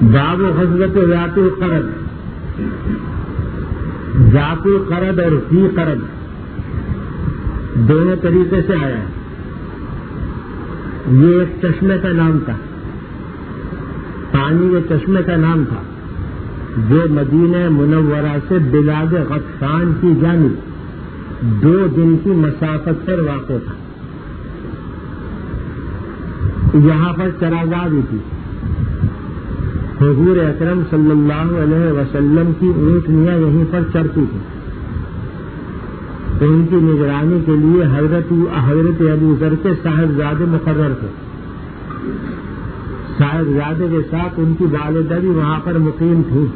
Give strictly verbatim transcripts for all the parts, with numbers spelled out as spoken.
باب غزوۃ ذات القرد. ذات القرد اور فی قرد دونوں طریقے سے آیا ہے. یہ ایک چشمے کا نام تھا, پانی کے چشمے کا نام تھا جو مدینہ منورہ سے بلاد غطفان کی جانب دو دن کی مسافت پر واقع تھا. یہاں پر چراگاہ بھی تھی. حضور اکرم صلی اللہ علیہ وسلم کی اونٹنیاں یہیں پر چرتی تھیں. تو ان کی نگرانی کے لیے حضرت حضرت ابو ذر کے صاحبزادے مقرر تھے. صاحبزادے کے ساتھ ان کی والدہ بھی وہاں پر مقیم تھی.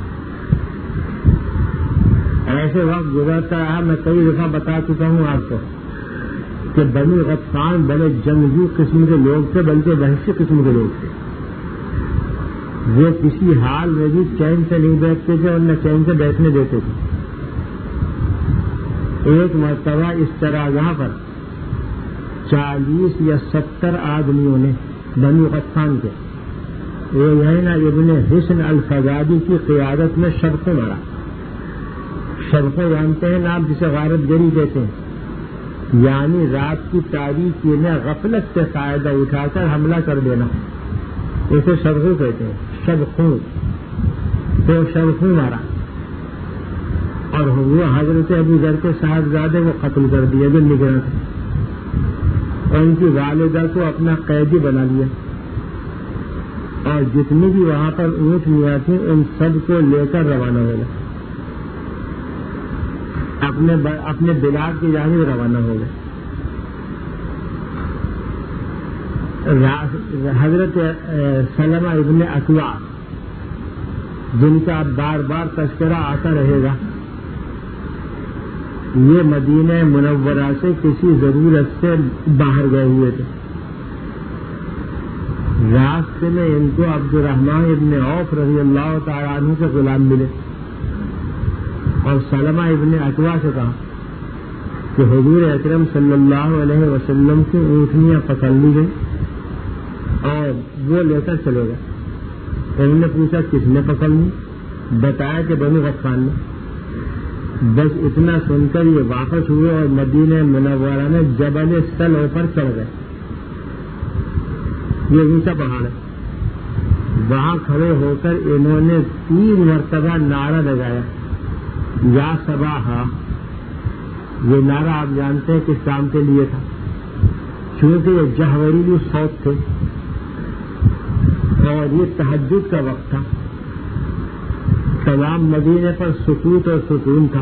ایسے وقت گزرتا رہا, میں کئی دفعہ بتا چکا ہوں آپ کو کہ بنی غطفان بڑے جنگجو قسم کے لوگ تھے, بلکہ وحشی قسم کے لوگ تھے. وہ کسی حال میں بھی چین سے نہیں بیٹھتے تھے اور نہ چین سے بیٹھنے دیتے تھے. ایک مرتبہ اس چراگاہ پر چالیس یا ستر آدمیوں نے بنی غطفان کے ریحانہ ابن حسن الفزادی کی قیادت میں شبقوں مارا. شبقوں جانتے ہیں آپ, جسے غارت گری کہتے ہیں, یعنی رات کی تاریکی میں غفلت سے فائدہ اٹھا کر حملہ کر دینا, اسے شبقوں کہتے ہیں. شبقوں تو شبقوں مارا اور وہ حضرت ابو ذر کے صاحبزادے کو قتل کر دیا جو نگراں تھے, اور ان کی والدہ کو اپنا قیدی بنا لیا. اور جتنی بھی وہاں پر اونٹنیاں تھیں ان سب کو لے کر روانہ ہو گئے, اپنے اپنے بلاد کی جانب روانہ ہو گئے. حضرت سلمہ ابن اکوع, جن کا بار بار تذکرہ آتا رہے گا, یہ مدینہ منورہ سے کسی ضرورت سے باہر گئے ہوئے تھے. راستے میں ان کو عبد الرحمن ابن عوف رضی اللہ تعالیٰ عنہ سے غلام ملے اور سلمہ ابن اکوع سے کہا کہ حضور اکرم صلی اللہ علیہ وسلم کی اونٹنیاں پکڑ لی گئی اور وہ لے کر چلے گئے. انہوں نے پوچھا کس نے پکڑ لی؟ بتایا کہ بنی غطفان نے. بس اتنا سن کر یہ واپس ہوئے اور مدینہ منورہ میں جبل سلع پر چڑھ گئے. یہ اونچا پہاڑ ہے. وہاں کھڑے ہو کر انہوں نے تین مرتبہ نعرہ لگایا, یا صباحا. یہ نعرہ آپ جانتے ہیں کس کام کے لیے تھا, چونکہ یہ جہوریلی صوت تھے اور یہ تہجد کا وقت تھا. تمام مدینے پر سکوت اور سکون تھا,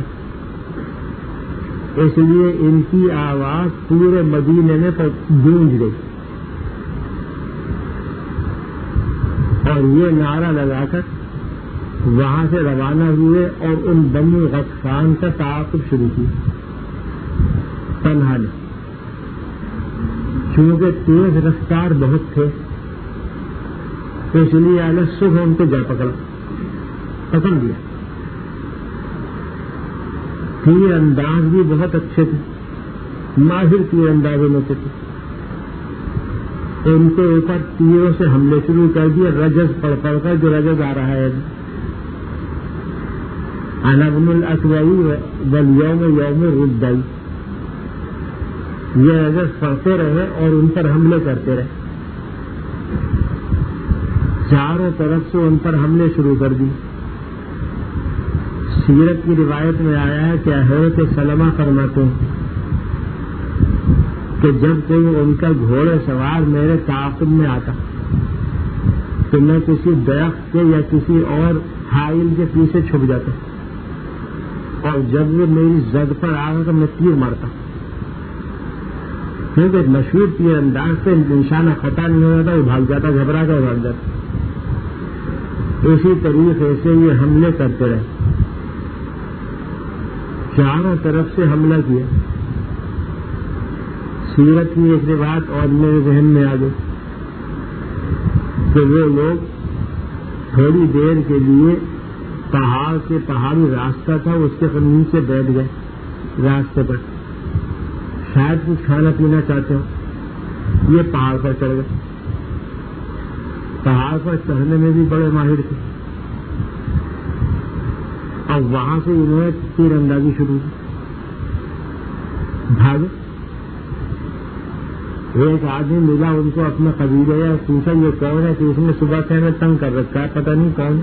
اس لیے ان کی آواز پورے مدینے میں گونج گئی. اور یہ نعرہ لگا کر وہاں سے روانہ ہوئے اور ان بنی غطفان کا تعاقب شروع کیا تنہا نے. چونکہ تیز رفتار بہت تھے اس لیے اعلی صبح ان کو جا پکڑا پکڑ دیا. تیر انداز بھی بہت اچھے تھے, ماہر تیر اندازوں میں تھے. ان کے اوپر تیروں سے حملے شروع کر دیے, رجز پڑ پڑ کر, جو رجز آ رہا ہے انا ابن الاکوع والیوم یوم ردائی. یہ رجز پڑھتے رہے اور ان پر حملے کرتے رہے. چاروں طرف سے ان پر حملے شروع کر دی. سیرت کی روایت میں آیا ہے کہ حضرت سلمہ فرماتے ہیں کہ جب کوئی ان کا گھوڑے سوار میرے تعاقب میں آتا تو میں کسی درخت کے یا کسی اور حائل کے پیچھے چھپ جاتا, اور جب وہ میری زد پر آگا تو میں تیر مارتا, کیونکہ مشہور تیر انداز سے نشانہ خطا نہیں ہو جاتا, وہ بھاگ جاتا, گھبرا کر بھاگ جاتا. اسی طریقے سے یہ حملے کرتے رہے, چاروں طرف سے حملہ کیا. سیرت کی ایک روایت اور میرے ذہن میں آ گئی کہ وہ لوگ تھوڑی دیر کے لیے پہاڑ کے پہاڑی راستہ تھا اس کے نیچے بیٹھ گئے راستے پر, شاید کچھ کھانا پینا چاہتے ہو. یہ پہاڑ پر چڑھ گئے. پہاڑ پر چڑھنے میں بھی بڑے ماہر تھے، اور وہاں سے انہوں نے تیر اندازی شروع کی، بھاگے۔ ایک آدمی ملا ان کو اپنے قبیلے یا پوچھا یہ کون ہے کہ اس نے صبح سے ہمیں تنگ کر رکھا ہے، پتہ نہیں کون۔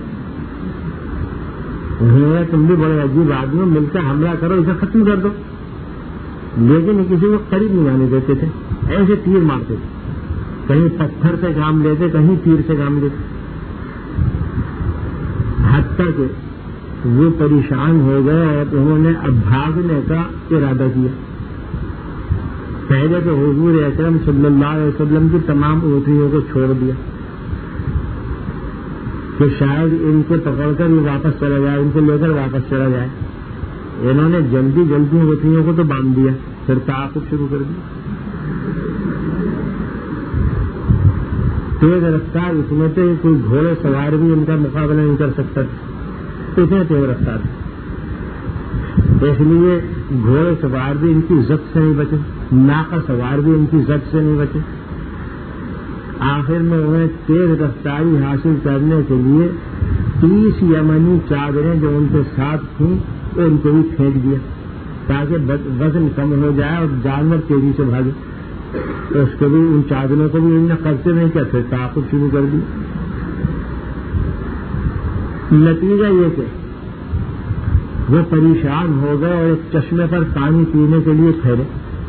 انہوں نے تم بھی بڑے عجیب آدمی ہو، مل کر حملہ کرو، اسے ختم کر دو۔ لیکن کسی کو قریب نہیں آنے دیتے تھے، ایسے تیر مارتے تھے، کہیں پتھر سے کام لیتے، کہیں تیر سے کام لیتے، حتیٰ کہ وہ پریشان ہو گئے اور انہوں نے اب بھاگنے کا ارادہ کیا۔ پہلے تو حضور اکرم صلی اللہ علیہ وسلم کی تمام اونٹنیوں کو چھوڑ دیا کہ شاید ان کو پکڑ کر یہ واپس چلا جائے، ان کو لے کر واپس چلا جائے۔ انہوں نے جلدی جلدی اونٹنیوں کو تو باندھ دیا، پھر تعاقب شروع کر دیا۔ تیز رفتار اتنے تھے کوئی گھوڑے سوار بھی ان کا مقابلہ نہیں کر سکتا تھا، اتنے تیز رفتار تھے۔ اس لیے گھوڑے سوار بھی ان کی ضبط سے نہیں بچے، ناقہ سوار بھی ان کی ضبط سے نہیں بچے۔ آخر میں انہیں تیز رفتاری حاصل کرنے کے لیے تیس یمنی چادریں جو ان کے ساتھ تھیں ان کو بھی پھینک دیا تاکہ وزن کم ہو جائے اور جانور تیزی سے بھاگے۔ اس کو بھی ان چادروں کو بھی انہوں نے قبضے نہیں کیا، پھر تعاقب شروع کر دی۔ نتیجہ یہ کہ وہ پریشان ہو گئے اور ایک چشمے پر پانی پینے کے لیے ٹھہرے۔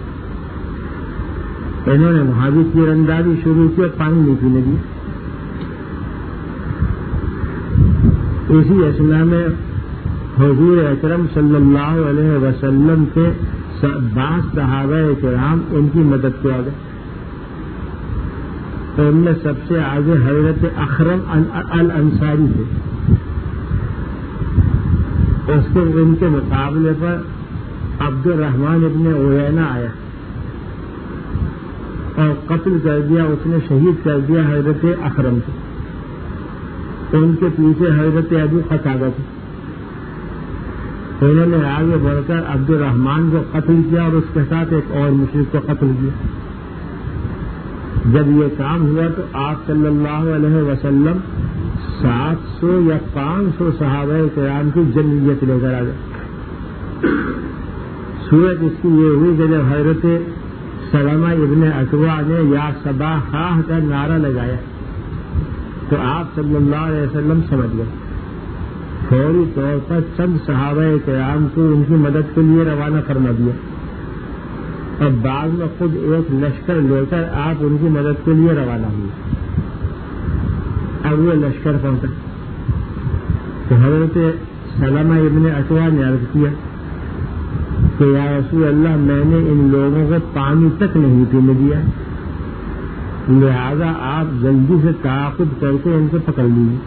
انہوں نے وہاں بھی تیر اندازی شروع کی اور پانی نہیں پینے دی۔ اسی اثنا میں حضور اکرم صلی اللہ علیہ وسلم کے بعض صحابہ کرام ان کی مدد کو آ گئے۔ ان میں سب سے آگے حضرت اخرم الانصاری تھے۔ اس کے ان کے مقابلے پر عبد الرحمن ابن عیینہ آیا اور قتل کر دیا، اس نے شہید کر دیا حضرت اخرم کو۔ ان کے پیچھے حضرت ابو قتادہ تھے۔ انہوں نے آگے بڑھ کر عبد الرحمن کو قتل کیا اور اس کے ساتھ ایک اور مشرک کو قتل کیا۔ جب یہ کام ہوا تو آپ صلی اللہ علیہ وسلم سات سو یا پانچ سو صحابہ کرام کی جمعیت لے کر آ گئے۔ صورت اس کی یہ ہوئی کہ جب حضرت سلمہ ابن اکوع نے یا صبا خواہ کا نعرہ لگایا تو آپ صلی اللہ علیہ وسلم سمجھ گئے۔ فوری طور پر چند صحابہ کرام کو ان کی مدد کے لیے روانہ فرما دیا اور بعد میں خود ایک لشکر لے کر آپ ان کی مدد کے لیے روانہ ہوئے۔ اب وہ لشکر پہنچا تو حضرت سلمہ ابن اکوع نے عرض کیا کہ یا رسول اللہ، میں نے ان لوگوں کو پانی تک نہیں پینے دیا، لہذا آپ جلدی سے تعاقب کر کے ان کو پکڑ لیجیے۔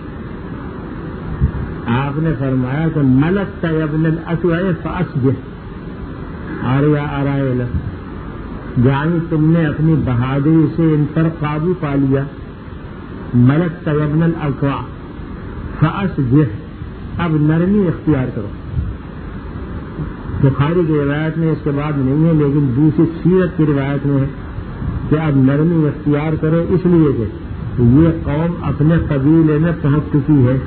آپ نے فرمایا کہ ملک کا ابن الاکوع فاصبر آریا آرائل، یعنی تم نے اپنی بہادری سے ان پر قابو پا لیا۔ ملک کا ابن الاکوع فاصبر، اب نرمی اختیار کرو۔ بخاری کی روایت میں اس کے بعد نہیں ہے، لیکن دوسری سیرت کی روایت میں ہے کہ اب نرمی اختیار کرو، اس لیے کہ یہ قوم اپنے قبیلے میں پہنچ چکی ہے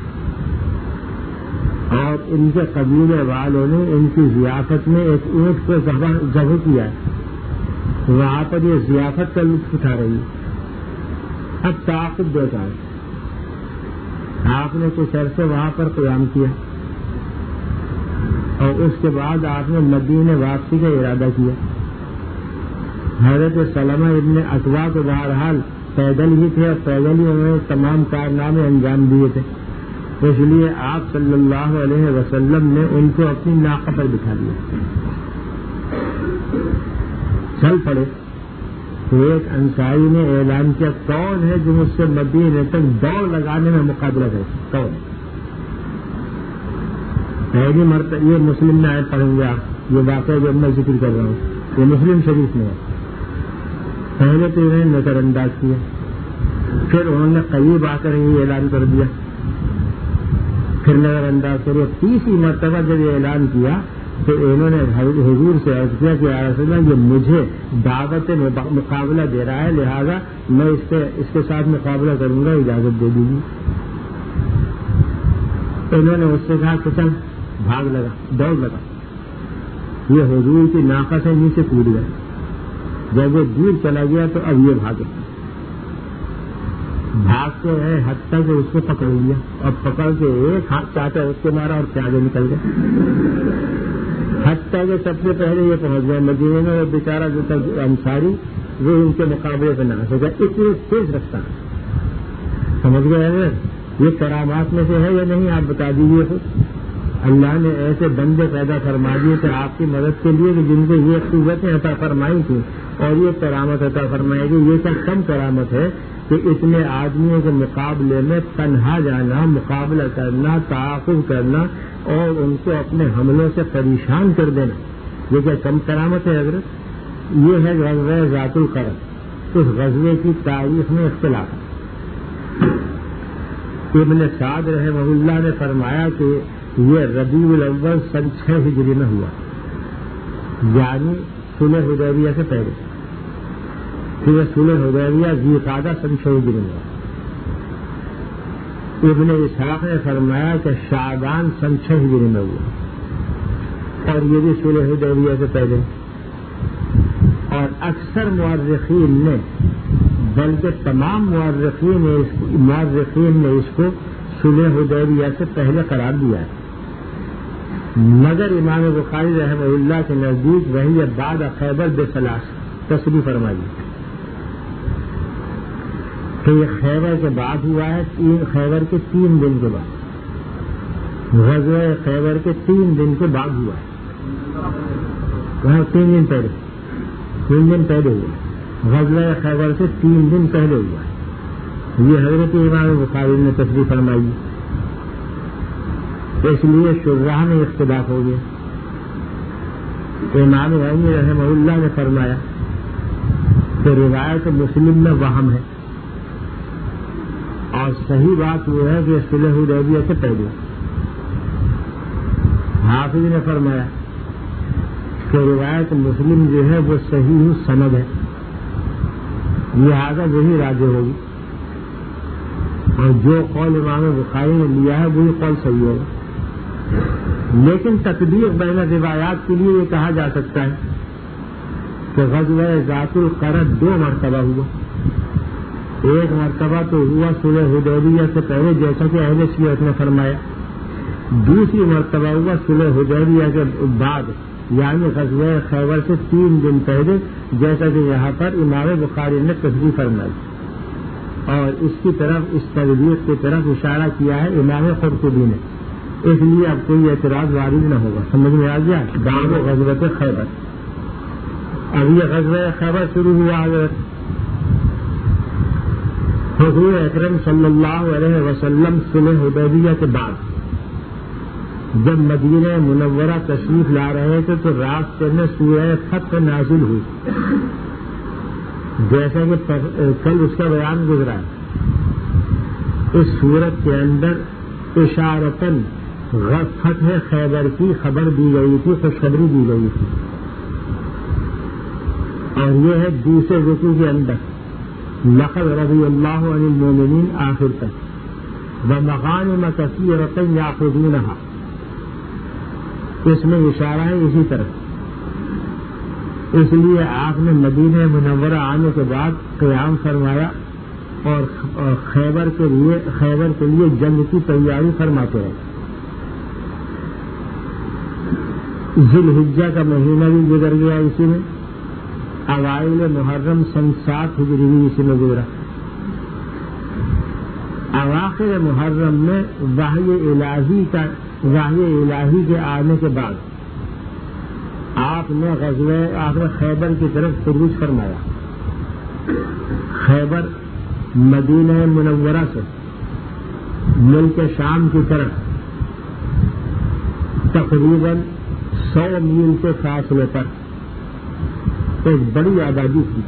اور ان کے قبیلے والوں نے ان کی ضیافت میں ایک اونٹ کو ذبح کیا ہے، وہاں پر یہ ضیافت کا لطف اٹھا رہی ہے۔ اب تعاقب دیتا ہے۔ آپ نے کچھ عرصے وہاں پر قیام کیا اور اس کے بعد آپ نے مدینے واپسی کا ارادہ کیا۔ حضرت سلمہ ابن اکوع کو بہرحال پیدل ہی تھے اور پیدل ہی انہوں نے تمام کارنامے انجام دیے تھے، اس لیے آپ صلی اللہ علیہ وسلم نے ان کو اپنی ناقہ پر بٹھا دیا۔ چل پڑے تو ایک انصاری نے اعلان کیا، کون ہے جو مجھ سے مدینے تک دوڑ لگانے میں مقابلہ کرے؟ کون؟ پہلی مرتبہ یہ مسلم میں آئے پڑھیں گے آپ، یہ واقعہ جو میں ذکر کر رہا ہوں یہ مسلم شریف میں ہے۔ پہلے تو انہوں نے نظر انداز کیا، پھر انہوں نے قریب آ کر یہ اعلان کر دیا، پھر نظر انداز کرو۔ تیسری مرتبہ جب یہ اعلان کیا تو انہوں نے حضور سے عرض کیا کہ یا رسول اللہ یہ مجھے دعوت مقابلہ دے رہا ہے، لہذا میں اس کے اس کے ساتھ مقابلہ کروں گا، اجازت دے دیجیے۔ انہوں نے اس سے کہا کہ چل بھاگ لگا، دوڑ لگا۔ یہ حضور کی ناقہ سے نیچے کود گیا۔ جب وہ دور چلا گیا تو اب یہ بھاگے، بھاگتے ہیں حتیٰ کہ اس کو پکڑ لیا اور پکڑ کے ایک ہاتھ چاہتا اس کے مارا اور پیادے نکل گئے، حتیٰ کہ سب سے پہلے یہ پہنچ گئے مدینے میں۔ وہ بیچارہ جو تھا انصاری وہ ان کے مقابلے پہ نہ آ سکا، اتنی تیز رفتہ۔ سمجھ گئے ہیں یہ کرامات میں سے ہے یا نہیں؟ آپ بتا دیجیے خود۔ اللہ نے ایسے بندے پیدا فرما دیے کہ آپ کی مدد کے لیے کہ جن کو یہ قوتیں عطا فرمائی تھیں اور یہ کرامت عطا فرمائے گی۔ یہ سب کم کرامت ہے کہ اتنے آدمیوں کے مقابلے میں تنہا جانا، مقابلہ کرنا، تعاقب کرنا اور ان کو اپنے حملوں سے پریشان کر دینا، یہ کیا کم کرامت ہے حضرت؟ یہ ہے غزوہ ذات القرن۔ اس غزوے کی تاریخ میں اختلاف۔ ابن سعد رحمہ اللہ نے فرمایا کہ یہ ربیع الاول سن چھ ہجری میں ہوا، یعنی صلح حدیبیہ سے پہلے۔ پھر صلح حدیبیہ ذی القعدہ سن چھ ہجری میں ہوا۔ ابن اسحاق نے فرمایا کہ شعبان سن چھ ہجری میں ہوا، اور یہ بھی صلح حدیبیہ سے پہلے۔ اور اکثر مورخین نے، بلکہ تمام مورخین نے مورخین نے اس کو صلح حدیبیہ سے پہلے قرار دیا ہے، مگر امام بخاری رحمہ اللہ کے نزدیک وہی بعد خیبر بثلاث تصریح فرمائی کہ یہ خیبر کے بعد ہوا ہے، تین خیبر کے تین دن کے بعد، غزوہ خیبر کے تین دن کے بعد ہوا ہے، وہاں تین دن پہلے تین دن پہلے ہوا، غزوہ خیبر سے تین دن پہلے ہوا ہے۔ یہ حضرت امام بخاری نے تصریح فرمائی، اس لیے شراح میں اختلاف ہو گیا۔ امام غنی رحمہ اللہ نے فرمایا کہ روایت مسلم میں وہم ہے، اور صحیح بات یہ ہے کہ صلح حدیبیہ سے پہلے۔ حافظ نے فرمایا کہ روایت مسلم جو ہے وہ صحیح سند ہے، لہذا وہی راجح ہوگی، اور جو قول امام بخاری نے لیا ہے وہی قول صحیح ہوگا۔ لیکن تطبیق بین روایات کے لیے یہ کہا جا سکتا ہے کہ غزوہ ذات القرن دو مرتبہ ہوا۔ ایک مرتبہ تو ہوا صلح حدیبیہ سے پہلے، جیسا کہ اہل سیرت نے فرمایا، دوسری مرتبہ ہوا صلح حدیبیہ کے بعد، یعنی غزوہ خیبر سے تین دن پہلے، جیسا کہ یہاں پر امام بخاری نے تصریح فرمائی، اور اس کی طرف اس تطبیق کی طرف اشارہ کیا ہے امام قرطبی نے، اس لیے اب کوئی اعتراض وارد نہ ہوگا۔ سمجھ میں آ گیا؟ باب غزوہ خیبر۔ اب یہ غزوہ خیبر شروع ہوا حضرت حضور اکرم صلی اللہ علیہ وسلم صلح حدیبیہ کے بعد جب مدینہ منورہ تشریف لا رہے تھے تو راستے میں سورہ فتح نازل ہوئی، جیسا کہ کل اس کا بیان گزرا ہے۔ اس صورت کے اندر اشارتاً فتح خیبر کی خبر دی گئی تھی، خوشخبری دی گئی تھی، اور یہ ہے دوسرے رکوع کے اندر لقد رضی اللہ عن المؤمنین آخر تک ومغانم کثیرۃ یاخذونھا، اس میں اشارہ ہے اسی طرح۔ اس لیے آپ نے مدینہ منورہ آنے کے بعد قیام فرمایا اور خیبر کے لیے خیبر کے لیے جنگ کی تیاری فرماتے رہے۔ ذی الحجہ کا مہینہ بھی گزر گیا اسی میں، اوائل محرم سن سات ہجری بھی اسی میں گزرا۔ اواخر محرم میں وحی الہی کا وحی الہی کے آنے کے بعد آپ نے غزوہ آخر خیبر کی طرف خروج فرمایا۔ خیبر مدینہ منورہ سے ملک شام کی طرف تقریباً سو میل کے فاصلے پر ایک بڑی آبادی تھی۔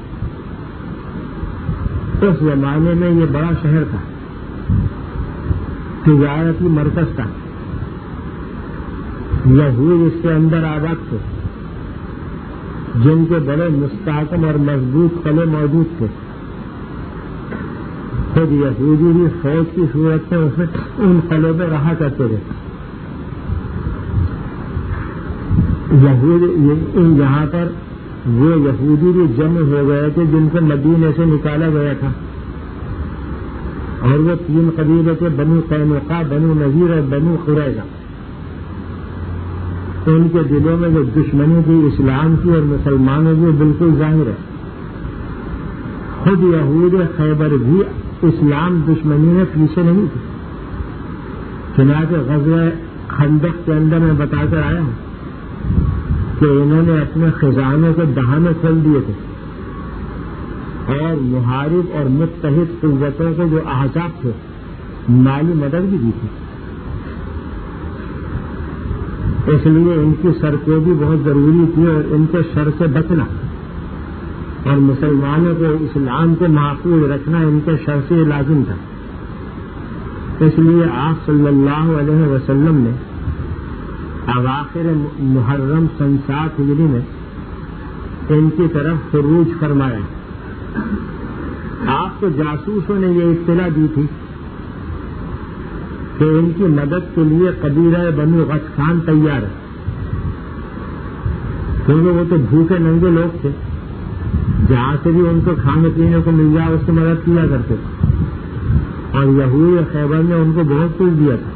اس زمانے میں یہ بڑا شہر تھا، تجارتی مرکز تھا، یہود اس کے اندر آباد تھے جن کے بڑے مستحکم اور مضبوط قلعے موجود تھے. خود یہودی بھی فوج کی صورت میں اسے ان قلعوں پہ رہا کرتے تھے. یہود یہاں پر وہ یہودی بھی جمع ہو گئے تھے جن کو مدینے سے نکالا گیا تھا، اور وہ تین قبیلے تھے، بنو قینقاع، بنو نذیر اور بنو قریظہ. ان کے دلوں میں جو دشمنی تھی اسلام کی اور مسلمانوں کی بالکل ظاہر ہے. خود یہود خیبر بھی اسلام دشمنی میں پیچھے نہیں تھی. چنانچہ غزوہ خندق کے اندر میں بتا کر آیا ہوں کہ انہوں نے اپنے خزانوں کے دہانے کھول دیے تھے اور محارب اور متحد قوتوں کو جو احزاب تھے مالی مدد بھی دی تھی. اس لیے ان کی سرکوبی بہت ضروری تھی اور ان کے شر سے بچنا اور مسلمانوں کو اسلام کو محفوظ رکھنا ان کے شر سے لازم تھا. اس لیے آپ صلی اللہ علیہ وسلم نے اواخر محرم سن سات ہجری میں ان کی طرف خروج فرمایا. آپ کو جاسوسوں نے یہ اطلاع دی تھی کہ ان کی مدد کے لیے قبیلہ بنو غطفان تیار ہے، کیونکہ وہ تو بھوکے ننگے لوگ تھے، جہاں سے بھی ان کو کھانے پینے کو مل جائے اس کی مدد کیا کرتے تھے، اور یہود خیبر نے ان کو بہت کچھ دیا تھا.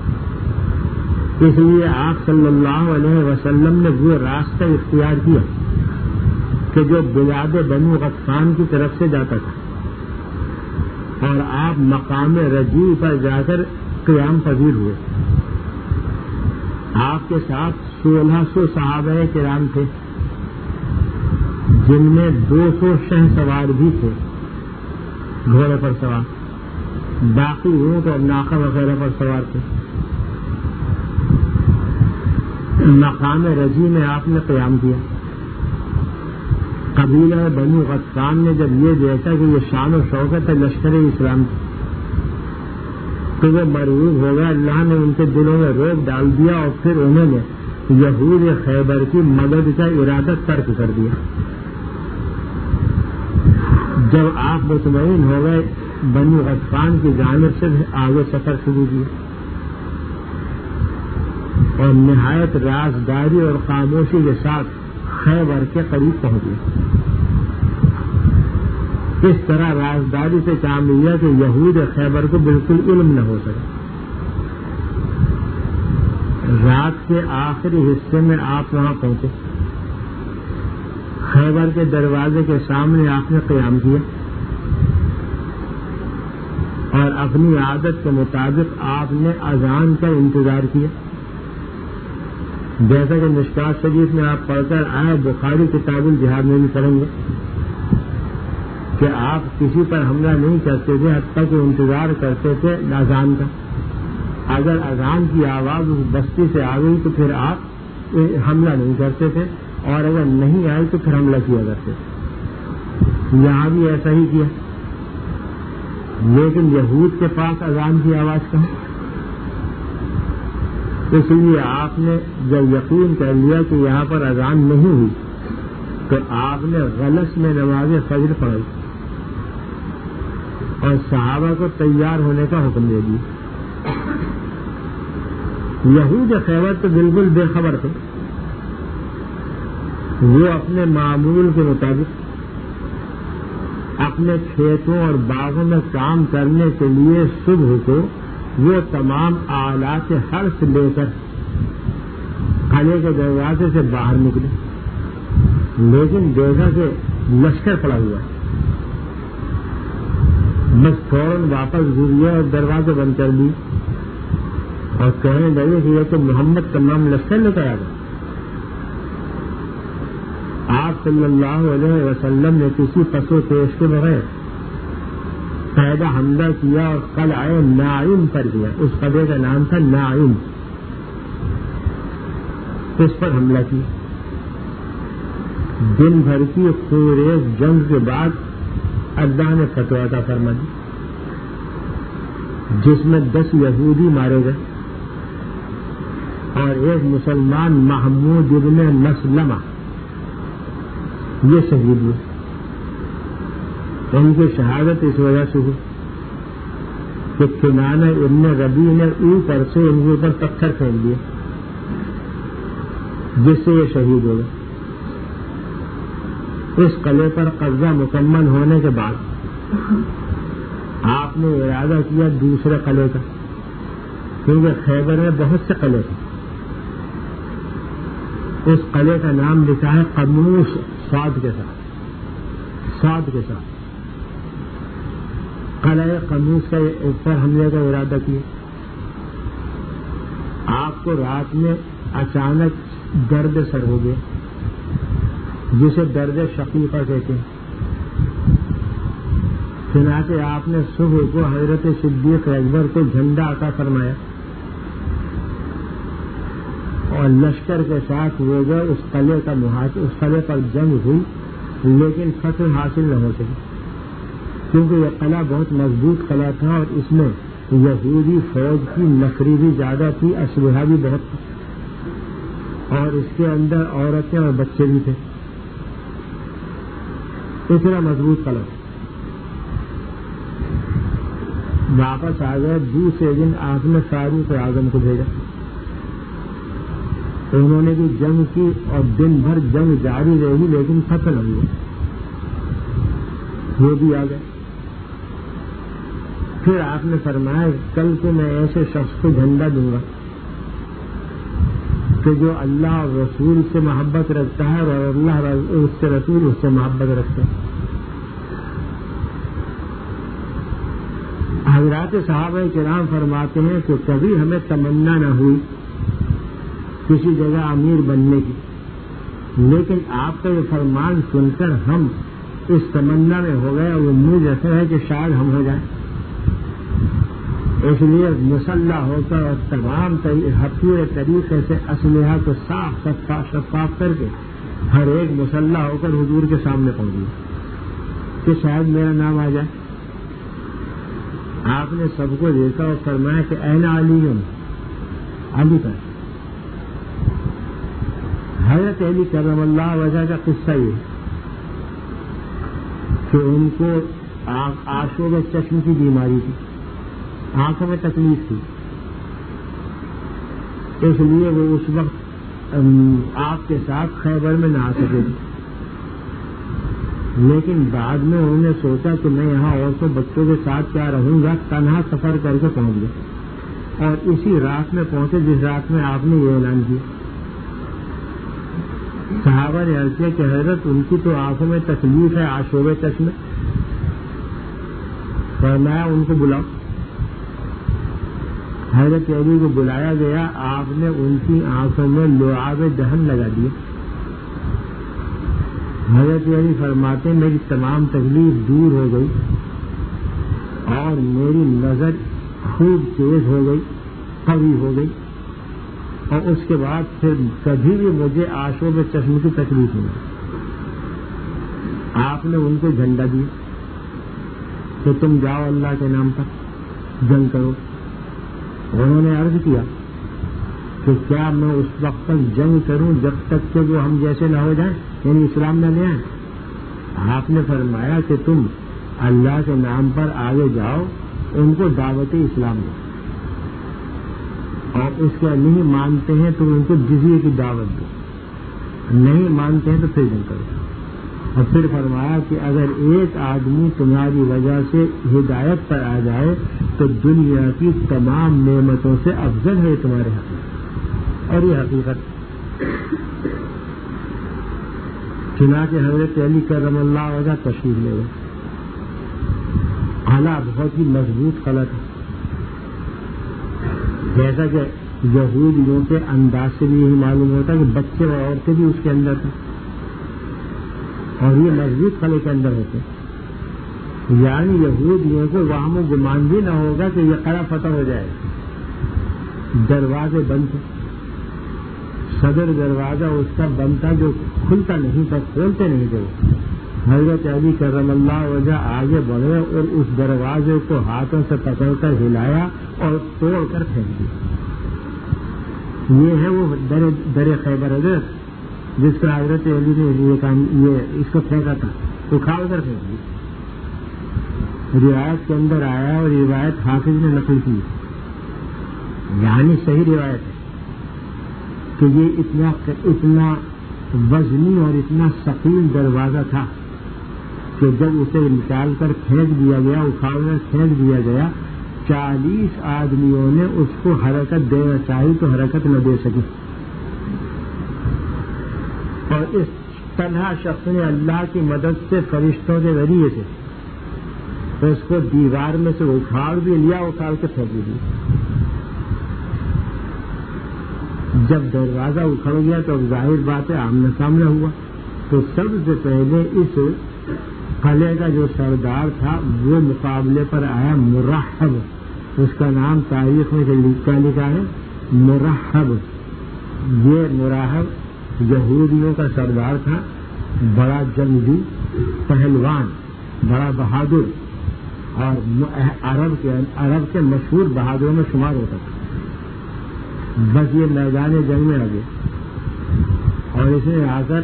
اس لیے آپ صلی اللہ علیہ وسلم نے وہ راستہ اختیار کیا کہ جو بلاد بنو غطفان کی طرف سے جاتا تھا، اور آپ مقام رجیع پر جا کر قیام پذیر ہوئے. آپ کے ساتھ سولہ سو صحابہ کرام تھے، جن میں دو سو شہ سوار بھی تھے گھوڑے پر سوار، باقی اونٹ اور ناقہ وغیرہ پر سوار تھے. مقام رجیع میں آپ نے قیام کیا. قبیلہ بنو غطفان نے جب یہ دیکھا کہ یہ شان و شوکت ہے لشکر اسلام کی تو وہ مرعوب ہو گیا. اللہ نے ان کے دلوں میں روک ڈال دیا اور پھر انہوں نے یہود خیبر کی مدد کا ارادہ ترک کر دیا. جب آپ مطمئن ہو گئے بنو غطفان کی جانب سے آگے سفر شروع کیا اور نہایت رازداری اور خاموشی کے ساتھ خیبر کے قریب پہنچ گئے. اس طرح رازداری سے کام لیا کہ یہود خیبر کو بالکل علم نہ ہو سکے. رات کے آخری حصے میں آپ وہاں پہنچے. خیبر کے دروازے کے سامنے آپ نے قیام کیا اور اپنی عادت کے مطابق آپ نے اذان کا انتظار کیا. جیسا کہ مشکات شریف میں آپ پڑھ کر آئے، بخاری کتاب الجہاد میں بھی پڑھیں گے کہ آپ کسی پر حملہ نہیں کرتے تھے حتیٰ کہ انتظار کرتے تھے اذان کا. اگر اذان کی آواز اس بستی سے آ گئی تو پھر آپ حملہ نہیں کرتے تھے، اور اگر نہیں آئی تو پھر حملہ کیا کرتے تھے. یہاں بھی ایسا ہی کیا. لیکن یہود کے پاس اذان کی آواز کہاں؟ اس لیے آپ نے جب یقین کر لیا کہ یہاں پر اذان نہیں ہوئی تو آپ نے غلس میں نماز فجر پڑھی اور صحابہ کو تیار ہونے کا حکم دے دیا. یہود خیبر تو بالکل بے خبر تھے. وہ اپنے معمول کے مطابق اپنے کھیتوں اور باغوں میں کام کرنے کے لیے صبح کو وہ تمام آلات حرث لے کر قلعے کے دروازے سے باہر نکلے، لیکن دیکھا کہ لشکر پڑا ہوا ہے. بس فوراً واپس گھومے اور دروازے بند کر دی اور کہنے لگے کہ یہ تو محمد تمام لشکر لے کر آ گئے. آپ صلی اللہ علیہ وسلم نے کسی پس و پیش کے بغیر قاعدہ حملہ کیا اور قلعہ نائم پر گیا. اس قلعے کا نام تھا نائم. اس پر حملہ کیا. دن بھر کی خونریز جنگ کے بعد اللہ نے فتویٰ عطا فرما دی جس میں دس یہودی مارے گئے اور ایک مسلمان محمود ابن مسلمہ یہ شہید ہوئے. ان کی شہادت اس وجہ سے ہوئی کہ کنانہ ابن ربیع نے اوپر سے ان کے اوپر پتھر پھینک دیے جس سے یہ شہید ہو گئے. اس قلعے پر قبضہ مکمل ہونے کے بعد آپ نے ارادہ کیا دوسرے قلعے کا، کیونکہ خیبر میں بہت سے قلعے تھے. اس قلعے کا نام لکھا ہے قموس، صاد کے ساتھ صاد کے ساتھ قلعہ قموس کے اوپر حملے کا ارادہ کیا. آپ کو رات میں اچانک درد سر ہو گیا جسے درد شقیقہ کہتے ہیں. چنانچہ آپ نے صبح کو حضرت صدیق اکبر کو جھنڈا عطا فرمایا اور لشکر کے ساتھ وہ گئے. اس قلعے کا محاصرہ، اس قلعے پر جنگ ہوئی لیکن فتح حاصل نہ ہو سکی کیونکہ یہ قلعہ بہت مضبوط قلعہ تھا اور اس میں یہودی فوج کی نفری بھی زیادہ تھی، اسلحہ بھی بہت تھا اور اس کے اندر عورتیں اور بچے بھی تھے. اتنا مضبوط قلعہ. واپس آ گئے. دوسرے دن آپ نے فاروق اعظم کو بھیجا. انہوں نے بھی جنگ کی اور دن بھر جنگ جاری رہی لیکن فتح نہ ہوئی. وہ بھی آ گئے. پھر آپ نے فرمایا کل کو میں ایسے شخص کو جھنڈا دوں گا کہ جو اللہ اور رسول سے محبت رکھتا ہے اور اللہ اس سے رسول اس سے محبت رکھتے ہیں. حضرات صحابہ کرام فرماتے ہیں کہ کبھی ہمیں تمنا نہ ہوئی کسی جگہ امیر بننے کی، لیکن آپ کا یہ فرمان سن کر ہم اس تمنا میں ہو گئے اور امید ایسا ہے کہ شاید ہم ہو جائیں. اس لیے مسلح ہو کر اور تمام پورے طریقے سے اسلحہ کو صاف شفاف شفاف کر کے ہر ایک مسلح ہو کر حضور کے سامنے پہنچ گیا کہ شاید میرا نام آ جائے. آپ نے سب کو دیکھا اور فرمایا کہ این علی علی پر حضرت علی کرم اللہ وجہ کا قصہ یہ کہ ان کو آنکھوں میں چشم کی بیماری تھی، آنکھوں میں تکلیف تھی، اس لیے وہ اس وقت آپ کے ساتھ خیبر میں نہ آ سکے تھے. لیکن بعد میں انہوں نے سوچا کہ میں یہاں عورتوں بچوں کے ساتھ کیا رہوں گا، تنہا سفر کر کے پہنچ گئے اور اسی رات میں پہنچے جس رات میں آپ نے یہ اعلان کیا. صحابہ نے عرض کیا کہ حضرت ان کی تو آنکھوں میں تکلیف ہے، آشوب چشم. فرمایا ان کو بلاؤ. حضرت علی کو بلایا گیا. آپ نے ان کی آنکھوں میں لعاب دہن لگا دیا. حضرت علی فرماتے میری تمام تکلیف دور ہو گئی اور میری نظر خوب تیز ہو گئی، قوی ہو گئی اور اس کے بعد پھر کبھی بھی مجھے آشوب چشم کی تکلیف نہیں. آپ نے ان کو جھنڈا دیا کہ تم جاؤ اللہ کے نام پر جنگ کرو. انہوں نے عرض کیا کہ کیا میں اس وقت تک جنگ کروں جب تک کہ وہ ہم جیسے نہ ہو جائیں، یعنی اسلام نہ لے آئیں. آپ نے فرمایا کہ تم اللہ کے نام پر آگے جاؤ، ان کو دعوت اسلام دو اور اس کے نہیں مانتے ہیں تو ان کو جزیے کی دعوت دو، نہیں مانتے ہیں تو پھر جنگ کرو. اور پھر فرمایا کہ اگر ایک آدمی تمہاری وجہ سے ہدایت پر آ جائے تو دنیا کی تمام نعمتوں سے افضل ہے تمہارے حق. اور یہ حقیقت. چنانچہ حضرت علی کرم اللہ وجہ تشریف لے گئے. قلعہ بہت ہی مضبوط قلعہ تھا، جیسا کہ یہودیوں کے انداز سے بھی یہی معلوم ہوتا ہے کہ بچے اور عورتیں بھی اس کے اندر تھے اور یہ مضبوط قلعے کے اندر ہوتے، یعنی یہودیوں کو وہم و گمان بھی نہ ہوگا کہ یہ قلعہ فتح ہو جائے. دروازے بند تھے. صدر دروازہ اس کا بند تھا جو کھلتا نہیں تھا، کھولتے نہیں تھے. حضرت علی کرم اللہ وجہ آگے بڑھے اور اس دروازے کو ہاتھوں سے پکڑ کر ہلایا اور توڑ کر پھینک دیا. یہ ہے وہ در در خیبر حضرت جس پر حضرت علی نے یہ کام یہ اس کو پھینکا تھا، اکھاڑ کر پھینک دی. روایت کے اندر آیا اور روایت حافظ نے نقل کی، یعنی صحیح روایت ہے کہ یہ اتنا اتنا وزنی اور اتنا ثقیل دروازہ تھا کہ جب اسے نکال کر پھینک دیا گیا، اکھاڑ کر پھینک دیا گیا، چالیس آدمیوں نے اس کو حرکت دینا چاہی تو حرکت نہ دے سکی، اور اس تنہا شخص نے اللہ کی مدد سے فرشتوں کے ذریعے سے اس کو دیوار میں سے اکھاڑ بھی لیا، اکھاڑ کے پھینک بھی دیا. جب دروازہ اکھڑ گیا تو اب ظاہر بات ہے آمنا سامنا ہوا. تو سب سے پہلے اس قلعے کا جو سردار تھا وہ مقابلے پر آیا، مرحب، اس کا نام تاریخ میں کیا لکھا ہے؟ مرحب. یہ مرحب یہودیوں کا سردار تھا، بڑا جنگجو، پہلوان، بڑا بہادر، اور عرب کے عرب کے مشہور بہادروں میں شمار ہوتا تھا. بس یہ میدان جنگ میں آ گیا اور اس نے آ کر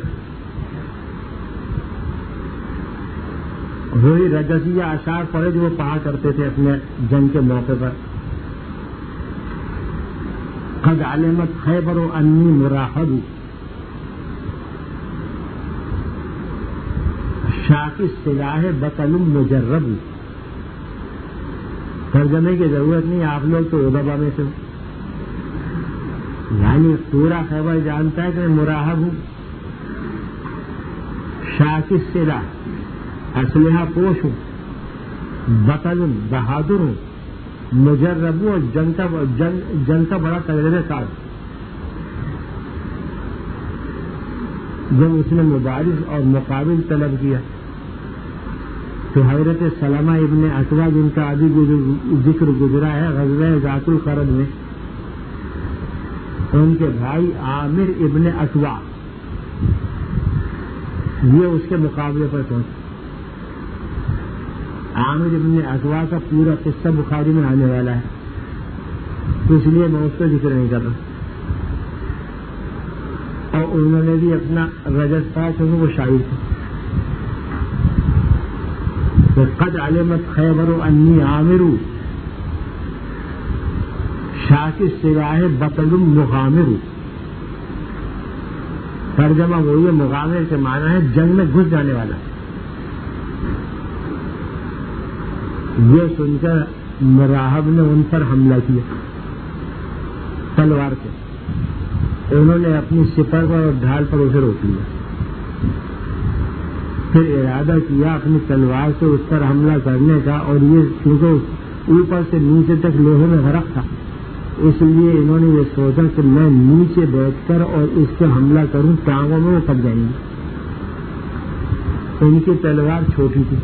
وہی رجسیہ اشعار پڑھے جو وہ پڑھا کرتے تھے اپنے جنگ کے موقع پر. قد علمت خیبر انی مراحب شاک السلاح بطل مجرب. ترجمے کی ضرورت نہیں، آپ لوگ تو ادبا میں سے، یعنی پورا خیبر جانتا ہے کہ میں مراحب ہوں، شاک السلاح اسلحہ پوش ہوں، بطل بہادر ہوں، مجرب ہوں اور جنگ کا جنگ, جنگ کا بڑا تجربہ کار. جب اس نے مبارز اور مقابل طلب کیا تو حضرت سلمہ ابن اکوع جن کا ابھی ذکر گزرا ہے غزوہ ذات القرن میں، ان کے بھائی عامر ابن اکوع یہ اس کے مقابلے پر پہنچے. عامر ابن اکوع کا پورا قصہ بخاری میں آنے والا ہے، اس لیے میں اس کا ذکر نہیں کر رہا. اور انہوں نے بھی اپنا رجس پایا کیونکہ وہ شاعر تھے. قد علمت خیبر انی عامر شاک السلاح بطل مغامر. ترجمہ وہی ہے، مغامر کے معنی ہے جنگ میں گھس جانے والا. یہ سن کر مراحب نے ان پر حملہ کیا تلوار سے. انہوں نے اپنی سپر پر اور ڈھال پر اسے روک لیا، پھر ارادہ کیا اپنی تلوار سے اس پر حملہ کرنے کا، اور یہ کیونکہ اوپر سے نیچے تک لوہے میں غرق تھا اس لیے انہوں نے یہ سوچا کہ میں نیچے بیٹھ کر اور اس پہ حملہ کروں، ٹانگوں میں وہ پھٹ جائیں گے. ان کی تلوار چھوٹی تھی،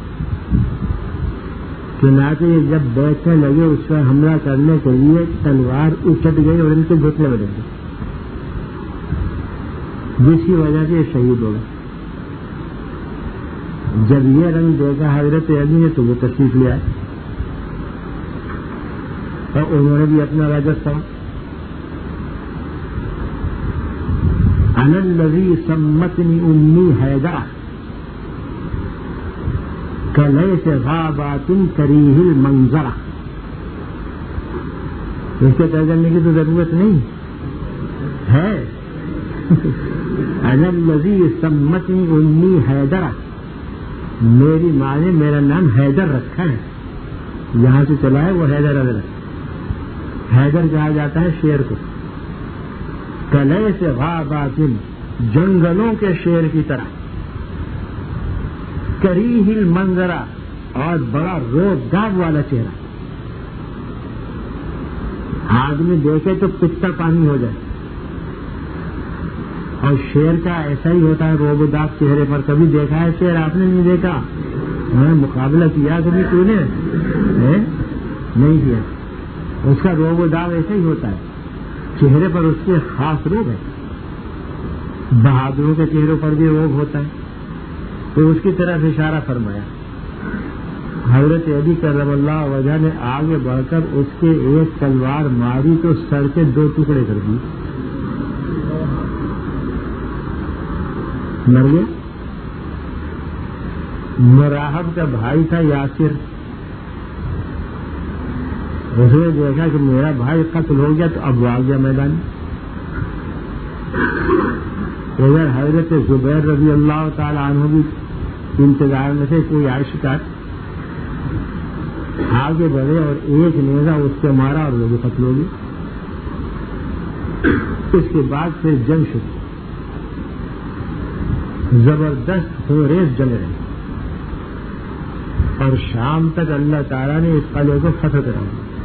چنانچہ یہ جب بیٹھنے لگے اس پر حملہ کرنے کے لیے تلوار اچٹ گئی اور ان کے گھٹنے میں لگ گئی، جس کی وجہ سے یہ شہید ہو گئے. جب یہ رنگ دیکھا حضرت علی نے تو وہ تشریف لے آئے اور انہوں نے بھی اپنا رجس پڑھا. انا الذی سمتنی امی حیدرہ کلیس غابات کریہ المنظرہ. اس کے ترجمے کی تو ضرورت نہیں ہے. انا الذی سمتنی امی حیدرہ، میری ماں نے میرا نام حیدر رکھا ہے، یہاں سے چلا ہے وہ حیدر علیہ. حیدر کہا جاتا ہے شیر کو. کلیس غابات، جنگلوں کے شیر کی طرح، کریہ المنظرہ، اور بڑا روب داب والا چہرہ. آدمی دیکھے تو پتا پانی ہو جائے. اور شیر کا ایسا ہی ہوتا ہے روب داب چہرے پر. کبھی دیکھا ہے شیر؟ آپ نے نہیں دیکھا؟ میں مقابلہ کیا کبھی تو نے نہیں کیا. اس کا روب داب ایسا ہی ہوتا ہے، چہرے پر اس کے خاص روب ہے. بہادروں کے چہروں پر بھی روب ہوتا ہے. تو اس کی طرف اشارہ فرمایا. حضرت علی کرم اللہ وجہ نے آگے بڑھ کر اس کے ایک تلوار ماری تو سر کے دو ٹکڑے کر دی. مر گیا. مراحب کا بھائی تھا یاسر, اس نے دیکھا کہ میرا بھائی قتل ہو گیا تو اب آ گیا میدان. ادھر حضرت زبیر رضی اللہ تعالی عنہ بھی انتظار میں سے کوئی آئے شکار, آگے بڑھے اور ایک نیزہ اس سے مارا اور وہ بھی قتل ہو گیا. اس کے بعد پھر جنگ شروع, زبردست خونریز جنگ رہی اور شام تک اللہ تعالیٰ نے اس قلعے کو فتح کرا دیا.